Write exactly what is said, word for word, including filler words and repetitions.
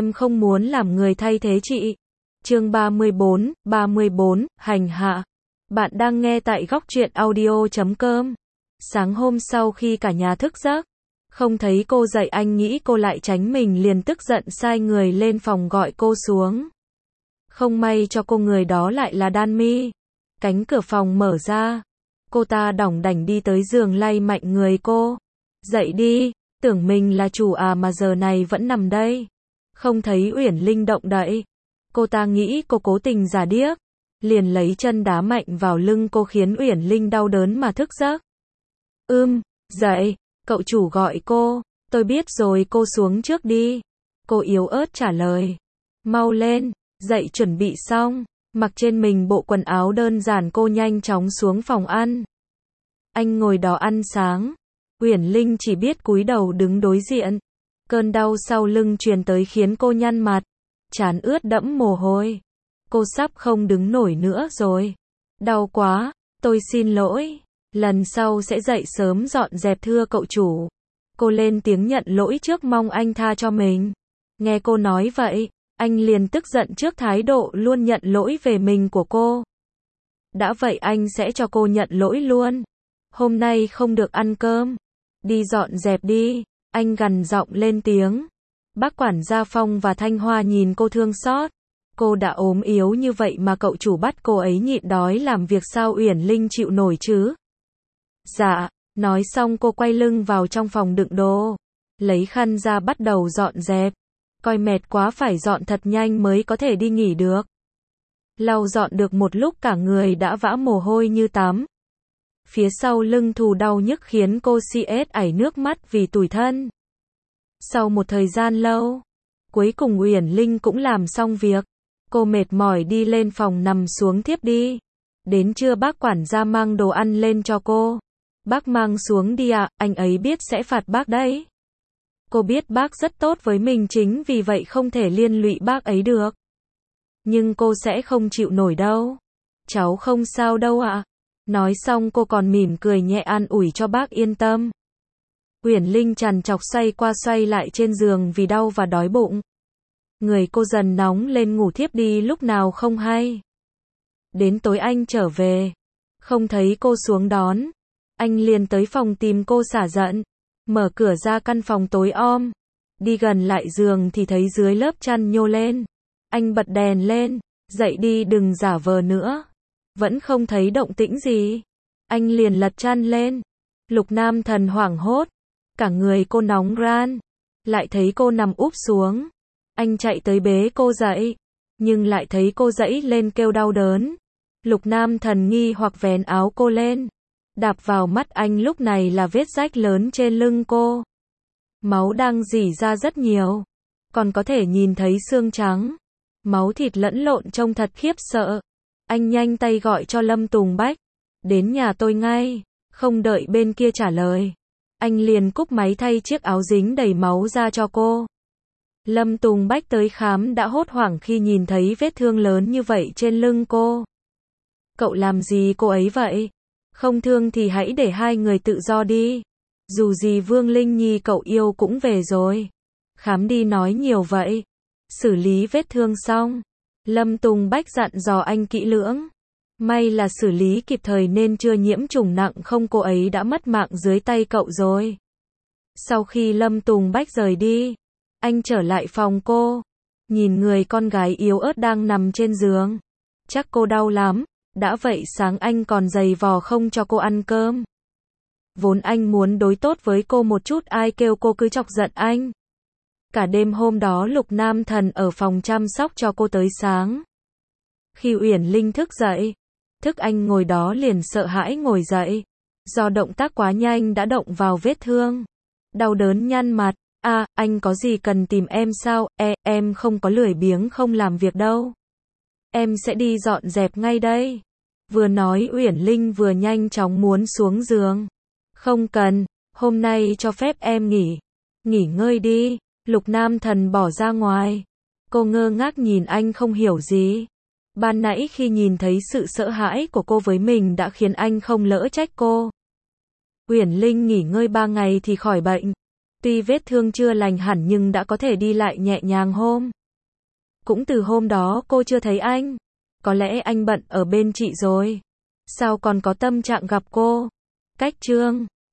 em không muốn làm người thay thế chị. Chương ba mươi bốn, ba mươi bốn, hành hạ. Bạn đang nghe tại góc truyện audio chấm com. Sáng hôm sau khi cả nhà thức giấc, không thấy cô dậy, anh nghĩ cô lại tránh mình liền tức giận sai người lên phòng gọi cô xuống. Không may cho cô, người đó lại là Đan Mi. Cánh cửa phòng mở ra, cô ta đỏng đảnh đi tới giường lay mạnh người cô. Dậy đi, tưởng mình là chủ à mà giờ này vẫn nằm đây. Không thấy Uyển Linh động đậy. Cô ta nghĩ cô cố tình giả điếc, liền lấy chân đá mạnh vào lưng cô khiến Uyển Linh đau đớn mà thức giấc. Ưm, dậy, cậu chủ gọi cô. Tôi biết rồi, cô xuống trước đi. Cô yếu ớt trả lời. Mau lên, dậy chuẩn bị xong, mặc trên mình bộ quần áo đơn giản, cô nhanh chóng xuống phòng ăn. Anh ngồi đó ăn sáng. Uyển Linh chỉ biết cúi đầu đứng đối diện. Cơn đau sau lưng truyền tới khiến cô nhăn mặt, trán ướt đẫm mồ hôi. Cô sắp không đứng nổi nữa rồi. Đau quá, tôi xin lỗi. Lần sau sẽ dậy sớm dọn dẹp thưa cậu chủ. Cô lên tiếng nhận lỗi trước, mong anh tha cho mình. Nghe cô nói vậy, anh liền tức giận trước thái độ luôn nhận lỗi về mình của cô. Đã vậy anh sẽ cho cô nhận lỗi luôn. Hôm nay không được ăn cơm. Đi dọn dẹp đi. Anh gằn giọng lên tiếng. Bác quản gia Phong và Thanh Hoa nhìn cô thương xót. Cô đã ốm yếu như vậy mà cậu chủ bắt cô ấy nhịn đói làm việc, sao Uyển Linh chịu nổi chứ? Dạ, nói xong cô quay lưng vào trong phòng đựng đồ. Lấy khăn ra bắt đầu dọn dẹp. Coi mệt quá phải dọn thật nhanh mới có thể đi nghỉ được. Lau dọn được một lúc cả người đã vã mồ hôi như tắm. Phía sau lưng thù đau nhức khiến cô si ết ảy nước mắt vì tủi thân. Sau một thời gian lâu, cuối cùng Uyển Linh cũng làm xong việc. Cô mệt mỏi đi lên phòng nằm xuống thiếp đi. Đến trưa bác quản gia mang đồ ăn lên cho cô. Bác mang xuống đi ạ, à, anh ấy biết sẽ phạt bác đấy. Cô biết bác rất tốt với mình, chính vì vậy không thể liên lụy bác ấy được. Nhưng cô sẽ không chịu nổi đâu. Cháu không sao đâu ạ. À. Nói xong cô còn mỉm cười nhẹ an ủi cho bác yên tâm. Uyển Linh trằn trọc xoay qua xoay lại trên giường vì đau và đói bụng. Người cô dần nóng lên, ngủ thiếp đi lúc nào không hay. Đến tối anh trở về, không thấy cô xuống đón. Anh liền tới phòng tìm cô xả giận. Mở cửa ra căn phòng tối om. Đi gần lại giường thì thấy dưới lớp chăn nhô lên. Anh bật đèn lên. Dậy đi, đừng giả vờ nữa. Vẫn không thấy động tĩnh gì. Anh liền lật chăn lên. Lục Nam Thần hoảng hốt. Cả người cô nóng ran. Lại thấy cô nằm úp xuống. Anh chạy tới bế cô dậy. Nhưng lại thấy cô dãy lên kêu đau đớn. Lục Nam Thần nghi hoặc vén áo cô lên. Đạp vào mắt anh lúc này là vết rách lớn trên lưng cô. Máu đang rỉ ra rất nhiều. Còn có thể nhìn thấy xương trắng. Máu thịt lẫn lộn trông thật khiếp sợ. Anh nhanh tay gọi cho Lâm Tùng Bách. Đến nhà tôi ngay. Không đợi bên kia trả lời. Anh liền cúp máy thay chiếc áo dính đầy máu ra cho cô. Lâm Tùng Bách tới khám đã hốt hoảng khi nhìn thấy vết thương lớn như vậy trên lưng cô. Cậu làm gì cô ấy vậy? Không thương thì hãy để hai người tự do đi. Dù gì Vương Linh Nhi cậu yêu cũng về rồi. Khám đi nói nhiều vậy. Xử lý vết thương xong. Lâm Tùng Bách dặn dò anh kỹ lưỡng. May là xử lý kịp thời nên chưa nhiễm trùng nặng, không cô ấy đã mất mạng dưới tay cậu rồi. Sau khi Lâm Tùng Bách rời đi, anh trở lại phòng cô. Nhìn người con gái yếu ớt đang nằm trên giường. Chắc cô đau lắm. Đã vậy sáng anh còn giày vò không cho cô ăn cơm. Vốn anh muốn đối tốt với cô một chút, ai kêu cô cứ chọc giận anh. Cả đêm hôm đó Lục Nam Thần ở phòng chăm sóc cho cô tới sáng. Khi Uyển Linh thức dậy, thức anh ngồi đó liền sợ hãi ngồi dậy. Do động tác quá nhanh đã động vào vết thương. Đau đớn nhăn mặt. À, anh có gì cần tìm em sao? E, em không có lười biếng không làm việc đâu. Em sẽ đi dọn dẹp ngay đây. Vừa nói Uyển Linh vừa nhanh chóng muốn xuống giường. Không cần, hôm nay cho phép em nghỉ. Nghỉ ngơi đi. Lục Nam Thần bỏ ra ngoài. Cô ngơ ngác nhìn anh không hiểu gì. Ban nãy khi nhìn thấy sự sợ hãi của cô với mình đã khiến anh không lỡ trách cô. Uyển Linh nghỉ ngơi ba ngày thì khỏi bệnh. Tuy vết thương chưa lành hẳn nhưng đã có thể đi lại nhẹ nhàng hôm. Cũng từ hôm đó cô chưa thấy anh. Có lẽ anh bận ở bên chị rồi. Sao còn có tâm trạng gặp cô? Cách chương